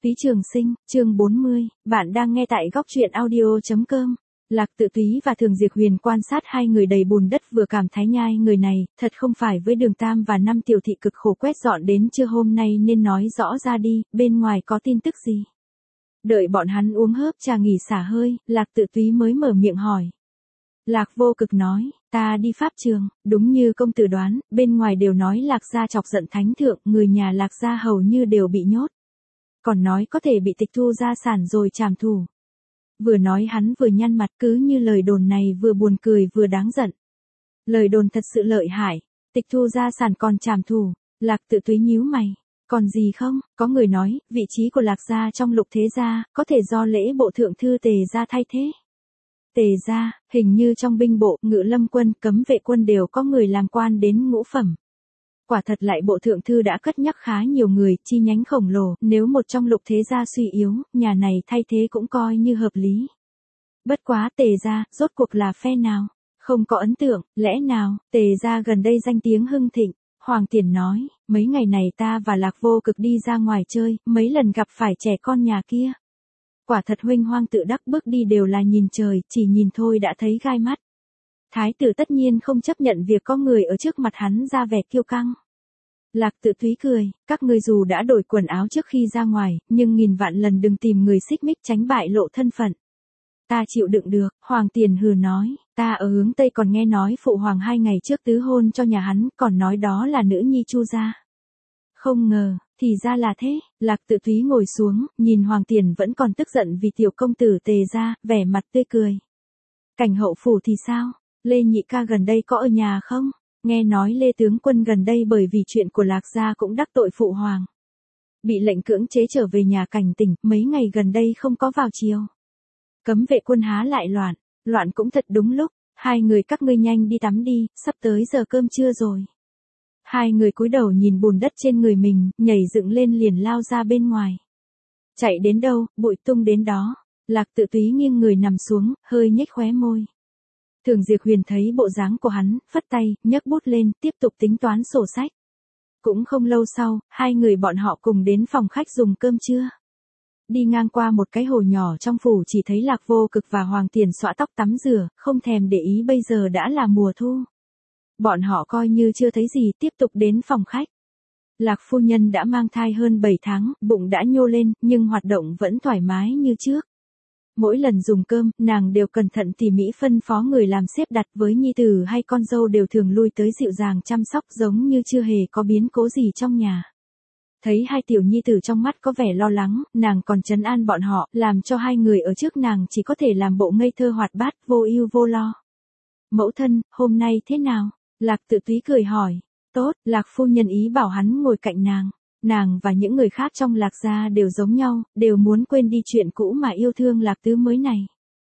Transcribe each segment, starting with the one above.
Phí Trường Sinh, chương 40, bạn đang nghe tại góc truyện audio.com. Lạc Tự Túy và Thường Diệp Huyền quan sát hai người đầy bùn đất vừa cảm thấy nhai người này, thật không phải với Đường Tam và năm tiểu thị cực khổ quét dọn đến trưa hôm nay nên nói rõ ra đi, bên ngoài có tin tức gì. Đợi bọn hắn uống hớp trà nghỉ xả hơi, Lạc Tự Túy mới mở miệng hỏi. Lạc Vô Cực nói, ta đi pháp trường, đúng như công tử đoán, bên ngoài đều nói Lạc gia chọc giận thánh thượng, người nhà Lạc gia hầu như đều bị nhốt. Còn nói có thể bị tịch thu gia sản rồi trảm thủ. Vừa nói hắn vừa nhăn mặt, cứ như lời đồn này vừa buồn cười vừa đáng giận. Lời đồn thật sự lợi hại, tịch thu gia sản còn trảm thủ. Lạc Tự Túy nhíu mày. Còn gì không? Có người nói, vị trí của Lạc gia trong Lục thế gia, có thể do lễ bộ thượng thư Tề gia thay thế. Tề gia, hình như trong binh bộ, Ngự Lâm quân, Cấm vệ quân đều có người làm quan đến ngũ phẩm. Quả thật lại bộ thượng thư đã cất nhắc khá nhiều người, chi nhánh khổng lồ, nếu một trong Lục thế gia suy yếu, nhà này thay thế cũng coi như hợp lý. Bất quá Tề gia, rốt cuộc là phe nào? Không có ấn tượng, lẽ nào, Tề gia gần đây danh tiếng hưng thịnh. Hoàng Tiền nói, mấy ngày này ta và Lạc Vô Cực đi ra ngoài chơi, mấy lần gặp phải trẻ con nhà kia. Quả thật huênh hoang tự đắc, bước đi đều là nhìn trời, chỉ nhìn thôi đã thấy gai mắt. Thái tử tất nhiên không chấp nhận việc có người ở trước mặt hắn ra vẻ kiêu căng. Lạc Tự Túy cười, các ngươi dù đã đổi quần áo trước khi ra ngoài, nhưng nghìn vạn lần đừng tìm người xích mích tránh bại lộ thân phận. Ta chịu đựng được, Hoàng Tiền hừ nói, ta ở hướng Tây còn nghe nói phụ hoàng 2 ngày trước tứ hôn cho nhà hắn, còn nói đó là nữ nhi Chu gia. Không ngờ, thì ra là thế. Lạc Tự Túy ngồi xuống, nhìn Hoàng Tiền vẫn còn tức giận vì tiểu công tử Tề gia, vẻ mặt tươi cười. Cảnh hậu phủ thì sao? Lê nhị ca gần đây có ở nhà không? Nghe nói Lê tướng quân gần đây bởi vì chuyện của Lạc gia cũng đắc tội phụ hoàng. Bị lệnh cưỡng chế trở về nhà Cảnh tỉnh, mấy ngày gần đây không có vào chiều. Cấm vệ quân há lại loạn cũng thật đúng lúc, hai người các ngươi nhanh đi tắm đi, sắp tới giờ cơm trưa rồi. Hai người cúi đầu nhìn bùn đất trên người mình, nhảy dựng lên liền lao ra bên ngoài. Chạy đến đâu, bụi tung đến đó. Lạc Tự Túy nghiêng người nằm xuống, hơi nhếch khóe môi. Thường Diệp Huyền thấy bộ dáng của hắn, phất tay, nhấc bút lên, tiếp tục tính toán sổ sách. Cũng không lâu sau, hai người bọn họ cùng đến phòng khách dùng cơm trưa. Đi ngang qua một cái hồ nhỏ trong phủ chỉ thấy Lạc Vô Cực và Hoàng Tiền xõa tóc tắm rửa, không thèm để ý bây giờ đã là mùa thu. Bọn họ coi như chưa thấy gì, tiếp tục đến phòng khách. Lạc phu nhân đã mang thai hơn 7 tháng, bụng đã nhô lên, nhưng hoạt động vẫn thoải mái như trước. Mỗi lần dùng cơm, nàng đều cẩn thận tỉ mỉ phân phó người làm xếp đặt, với nhi tử hay con dâu đều thường lui tới dịu dàng chăm sóc giống như chưa hề có biến cố gì trong nhà. Thấy hai tiểu nhi tử trong mắt có vẻ lo lắng, nàng còn trấn an bọn họ, làm cho hai người ở trước nàng chỉ có thể làm bộ ngây thơ hoạt bát, vô ưu vô lo. Mẫu thân, hôm nay thế nào? Lạc Tự Túy cười hỏi. Tốt, Lạc phu nhân ý bảo hắn ngồi cạnh nàng. Nàng và những người khác trong Lạc gia đều giống nhau, đều muốn quên đi chuyện cũ mà yêu thương Lạc Tứ mới này.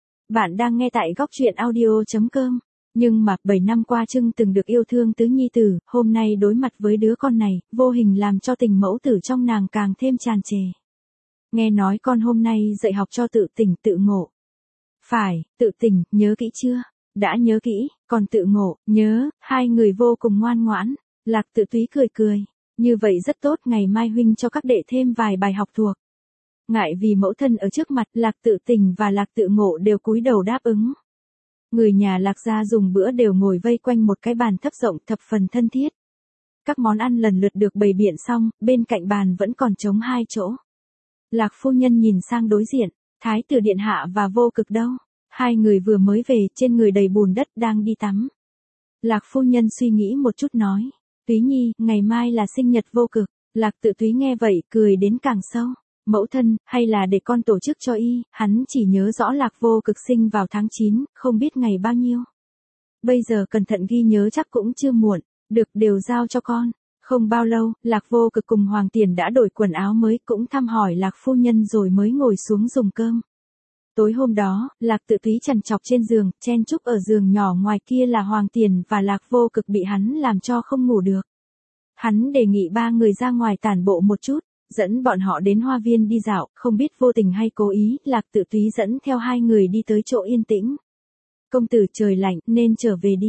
Bạn đang nghe tại góc truyện audio.com. Nhưng mà 7 năm qua Trưng từng được yêu thương Tứ nhi tử, hôm nay đối mặt với đứa con này, vô hình làm cho tình mẫu tử trong nàng càng thêm tràn trề. Nghe nói con hôm nay dạy học cho tự tỉnh tự ngộ. Phải, tự tỉnh, nhớ kỹ chưa? Đã nhớ kỹ, còn tự ngộ, nhớ, hai người vô cùng ngoan ngoãn. Lạc Tự Túy cười cười. Như vậy rất tốt, ngày mai huynh cho các đệ thêm vài bài học thuộc. Ngại vì mẫu thân ở trước mặt, Lạc Tự Tỉnh và Lạc Tự Ngộ đều cúi đầu đáp ứng. Người nhà Lạc gia dùng bữa đều ngồi vây quanh một cái bàn thấp rộng thập phần thân thiết. Các món ăn lần lượt được bày biện xong, bên cạnh bàn vẫn còn trống 2 chỗ. Lạc phu nhân nhìn sang đối diện, Thái tử điện hạ và Vô Cực đâu? Hai người vừa mới về, trên người đầy bùn đất đang đi tắm. Lạc phu nhân suy nghĩ một chút nói. Túy nhi, ngày mai là sinh nhật Vô Cực. Lạc Tự Túy nghe vậy, cười đến càng sâu. Mẫu thân, hay là để con tổ chức cho y, hắn chỉ nhớ rõ Lạc Vô Cực sinh vào tháng 9, không biết ngày bao nhiêu. Bây giờ cẩn thận ghi nhớ chắc cũng chưa muộn, được đều giao cho con. Không bao lâu, Lạc Vô Cực cùng Hoàng Tiền đã đổi quần áo mới, cũng thăm hỏi Lạc phu nhân rồi mới ngồi xuống dùng cơm. Tối hôm đó, Lạc Tự Túy trằn trọc trên giường, chen chúc ở giường nhỏ ngoài kia là Hoàng Tiền và Lạc Vô Cực bị hắn làm cho không ngủ được. Hắn đề nghị 3 người ra ngoài tản bộ một chút, dẫn bọn họ đến hoa viên đi dạo, không biết vô tình hay cố ý, Lạc Tự Túy dẫn theo 2 người đi tới chỗ yên tĩnh. Công tử trời lạnh nên trở về đi.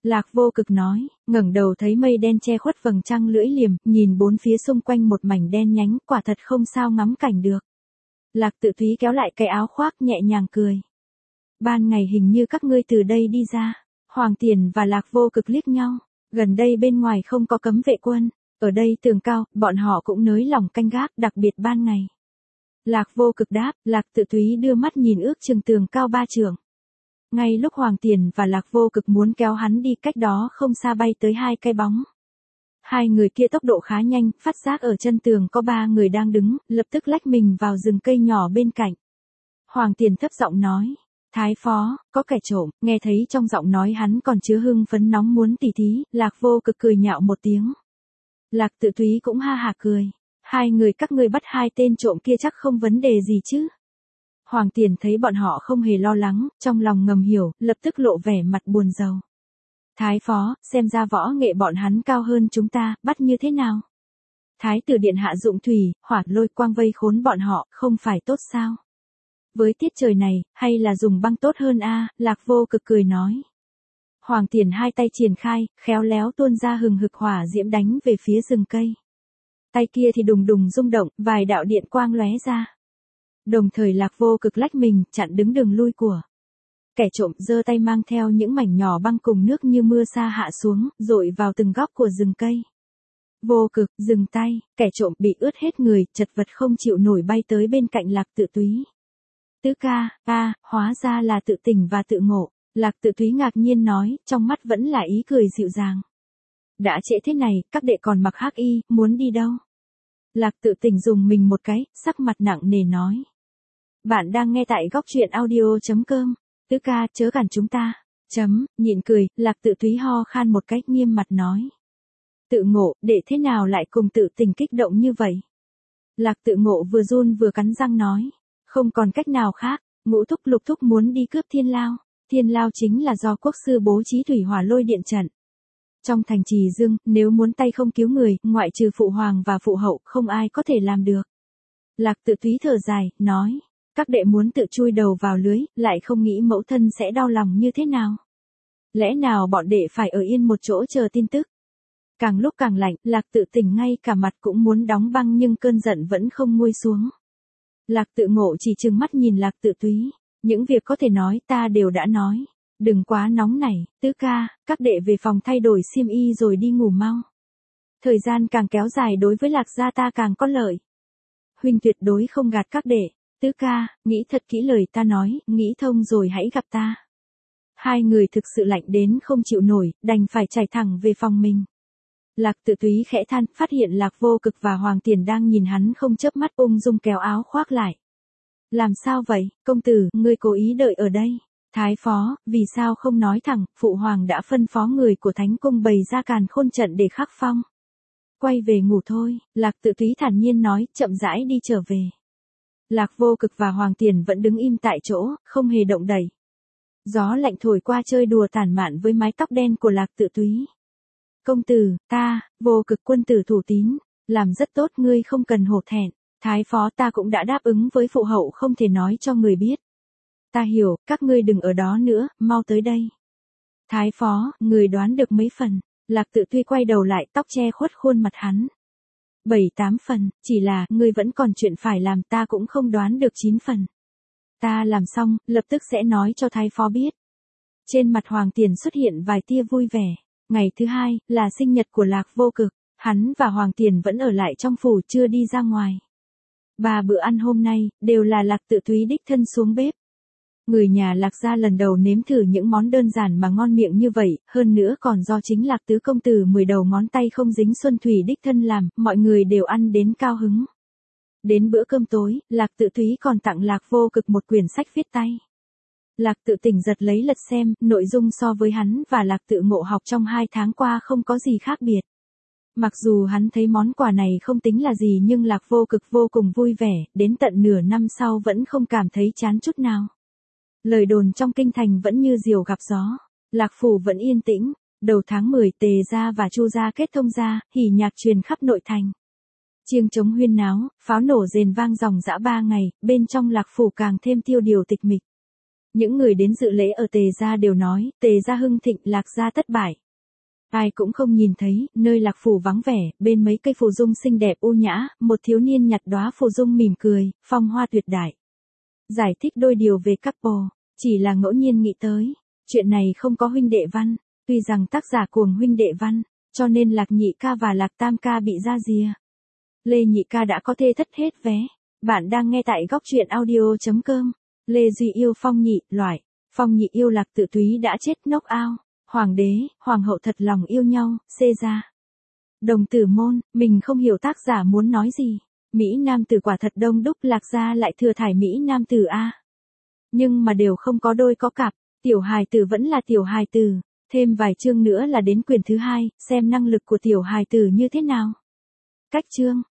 Lạc Vô Cực nói, ngẩng đầu thấy mây đen che khuất vầng trăng lưỡi liềm, nhìn bốn phía xung quanh một mảnh đen nhánh, quả thật không sao ngắm cảnh được. Lạc Tự Thúy kéo lại cái áo khoác nhẹ nhàng cười. Ban ngày hình như các ngươi từ đây đi ra. Hoàng Tiền và Lạc Vô Cực liếc nhau, gần đây bên ngoài không có cấm vệ quân, ở đây tường cao, bọn họ cũng nới lỏng canh gác, đặc biệt ban ngày. Lạc Vô Cực đáp, Lạc Tự Thúy đưa mắt nhìn ước chừng tường cao 3 trượng. Ngay lúc Hoàng Tiền và Lạc Vô Cực muốn kéo hắn đi, cách đó không xa bay tới 2 cái bóng. Hai người kia tốc độ khá nhanh, phát giác ở chân tường có 3 người đang đứng, lập tức lách mình vào rừng cây nhỏ bên cạnh. Hoàng Tiền thấp giọng nói, Thái phó, có kẻ trộm, nghe thấy trong giọng nói hắn còn chứa hưng phấn nóng muốn tỉ thí, Lạc Vô Cực cười nhạo một tiếng. Lạc Tự Thúy cũng ha hả cười, hai người các ngươi bắt 2 tên trộm kia chắc không vấn đề gì chứ. Hoàng Tiền thấy bọn họ không hề lo lắng, trong lòng ngầm hiểu, lập tức lộ vẻ mặt buồn rầu. Thái phó, xem ra võ nghệ bọn hắn cao hơn chúng ta, bắt như thế nào? Thái tử điện hạ dụng thủy, hỏa lôi quang vây khốn bọn họ, không phải tốt sao? Với tiết trời này, hay là dùng băng tốt hơn a? Lạc Vô Cực cười nói. Hoàng Tiền 2 tay triển khai, khéo léo tuôn ra hừng hực hỏa diễm đánh về phía rừng cây. Tay kia thì đùng đùng rung động, vài đạo điện quang lóe ra. Đồng thời Lạc Vô Cực lách mình, chặn đứng đường lui của kẻ trộm, giơ tay mang theo những mảnh nhỏ băng cùng nước như mưa sa hạ xuống, dội vào từng góc của rừng cây. Vô Cực, dừng tay, kẻ trộm bị ướt hết người, chật vật không chịu nổi bay tới bên cạnh Lạc Tự Thúy. Tứ ca, hóa ra là Tự Tỉnh và Tự Ngộ. Lạc Tự Thúy ngạc nhiên nói, trong mắt vẫn là ý cười dịu dàng. Đã trễ thế này, các đệ còn mặc hắc y, muốn đi đâu? Lạc Tự Tỉnh dùng mình một cái, sắc mặt nặng nề nói. Bạn đang nghe tại góc truyện audio.com. Tứ ca, chớ cản chúng ta. Nhịn cười, Lạc Tự Thúy ho khan một cách nghiêm mặt nói. Tự Ngộ, đệ thế nào lại cùng Tự Tỉnh kích động như vậy? Lạc Tự Ngộ vừa run vừa cắn răng nói. Không còn cách nào khác, Ngũ thúc Lục thúc muốn đi cướp Thiên Lao. Thiên Lao chính là do quốc sư bố trí thủy hỏa lôi điện trận. Trong thành Trì Dương, nếu muốn tay không cứu người, ngoại trừ phụ hoàng và phụ hậu, không ai có thể làm được. Lạc Tự Thúy thở dài, nói. Các đệ muốn tự chui đầu vào lưới, lại không nghĩ mẫu thân sẽ đau lòng như thế nào. Lẽ nào bọn đệ phải ở yên một chỗ chờ tin tức? Càng lúc càng lạnh, Lạc Tự Tỉnh ngay cả mặt cũng muốn đóng băng nhưng cơn giận vẫn không nguôi xuống. Lạc Tự Ngộ chỉ trừng mắt nhìn Lạc Tự Thúy. Những việc có thể nói ta đều đã nói. Đừng quá nóng nảy, tứ ca, các đệ về phòng thay đổi xiêm y rồi đi ngủ mau. Thời gian càng kéo dài đối với Lạc gia ta càng có lợi. Huynh tuyệt đối không gạt các đệ. Tứ ca, nghĩ thật kỹ lời ta nói, nghĩ thông rồi hãy gặp ta. Hai người thực sự lạnh đến không chịu nổi, đành phải chạy thẳng về phòng mình. Lạc Tự Thúy khẽ than, phát hiện Lạc Vô Cực và Hoàng Tiền đang nhìn hắn không chớp mắt, ung dung kéo áo khoác lại. Làm sao vậy, công tử, ngươi cố ý đợi ở đây. Thái phó, vì sao không nói thẳng, phụ hoàng đã phân phó người của Thánh Cung bày ra càn khôn trận để khắc phong. Quay về ngủ thôi, Lạc Tự Thúy thản nhiên nói, chậm rãi đi trở về. Lạc Vô Cực và Hoàng Tiền vẫn đứng im tại chỗ, không hề động đậy. Gió lạnh thổi qua chơi đùa tản mạn với mái tóc đen của Lạc Tự Thúy. Công tử, ta, Vô Cực quân tử thủ tín, làm rất tốt, ngươi không cần hổ thẹn. Thái phó, ta cũng đã đáp ứng với phụ hậu không thể nói cho người biết. Ta hiểu, các ngươi đừng ở đó nữa, mau tới đây. Thái phó, người đoán được mấy phần? Lạc Tự Thúy quay đầu lại, tóc che khuất khuôn mặt hắn. 7-8 phần, chỉ là, ngươi vẫn còn chuyện phải làm, ta cũng không đoán được 9 phần. Ta làm xong, lập tức sẽ nói cho thái phó biết. Trên mặt Hoàng Tiền xuất hiện vài tia vui vẻ. Ngày thứ 2, là sinh nhật của Lạc Vô Cực. Hắn và Hoàng Tiền vẫn ở lại trong phủ, chưa đi ra ngoài. 3 bữa ăn hôm nay, đều là Lạc Tự Thúy đích thân xuống bếp. Người nhà Lạc gia lần đầu nếm thử những món đơn giản mà ngon miệng như vậy, hơn nữa còn do chính Lạc tứ công tử 10 đầu ngón tay không dính xuân thủy đích thân làm, mọi người đều ăn đến cao hứng. Đến bữa cơm tối, Lạc Tự Thúy còn tặng Lạc Vô Cực một quyển sách viết tay. Lạc Tự Tỉnh giật lấy lật xem, nội dung so với hắn và Lạc Tự Ngộ học trong 2 tháng qua không có gì khác biệt. Mặc dù hắn thấy món quà này không tính là gì nhưng Lạc Vô Cực vô cùng vui vẻ, đến tận nửa năm sau vẫn không cảm thấy chán chút nào. Lời đồn trong kinh thành vẫn như diều gặp gió. Lạc phủ vẫn yên tĩnh. Đầu tháng 10, Tề gia và Chu gia kết thông gia, hỉ nhạc truyền khắp nội thành. Chiêng trống huyên náo, pháo nổ rền vang ròng rã 3 ngày, bên trong Lạc phủ càng thêm tiêu điều tịch mịch. Những người đến dự lễ ở Tề gia đều nói, Tề gia hưng thịnh, Lạc gia thất bại. Ai cũng không nhìn thấy, nơi Lạc phủ vắng vẻ, bên mấy cây phù dung xinh đẹp u nhã, một thiếu niên nhặt đóa phù dung mỉm cười, phong hoa tuyệt đại. Giải thích đôi điều về couple, chỉ là ngẫu nhiên nghĩ tới, chuyện này không có huynh đệ văn, tuy rằng tác giả cuồng huynh đệ văn, cho nên Lạc nhị ca và Lạc tam ca bị ra rìa. Lê nhị ca đã có thê thất hết vé. Bạn đang nghe tại góc truyện audio.com. Lê Duy yêu Phong Nhị, loại. Phong Nhị yêu Lạc Tự Túy đã chết knock out. Hoàng đế, hoàng hậu thật lòng yêu nhau, xê ra. Đồng tử môn, mình không hiểu tác giả muốn nói gì. Mỹ nam tử quả thật đông đúc, Lạc gia lại thừa thải Mỹ nam tử a. Nhưng mà đều không có đôi có cặp, tiểu hài tử vẫn là tiểu hài tử. Thêm vài chương nữa là đến quyển thứ 2, xem năng lực của tiểu hài tử như thế nào. Cách chương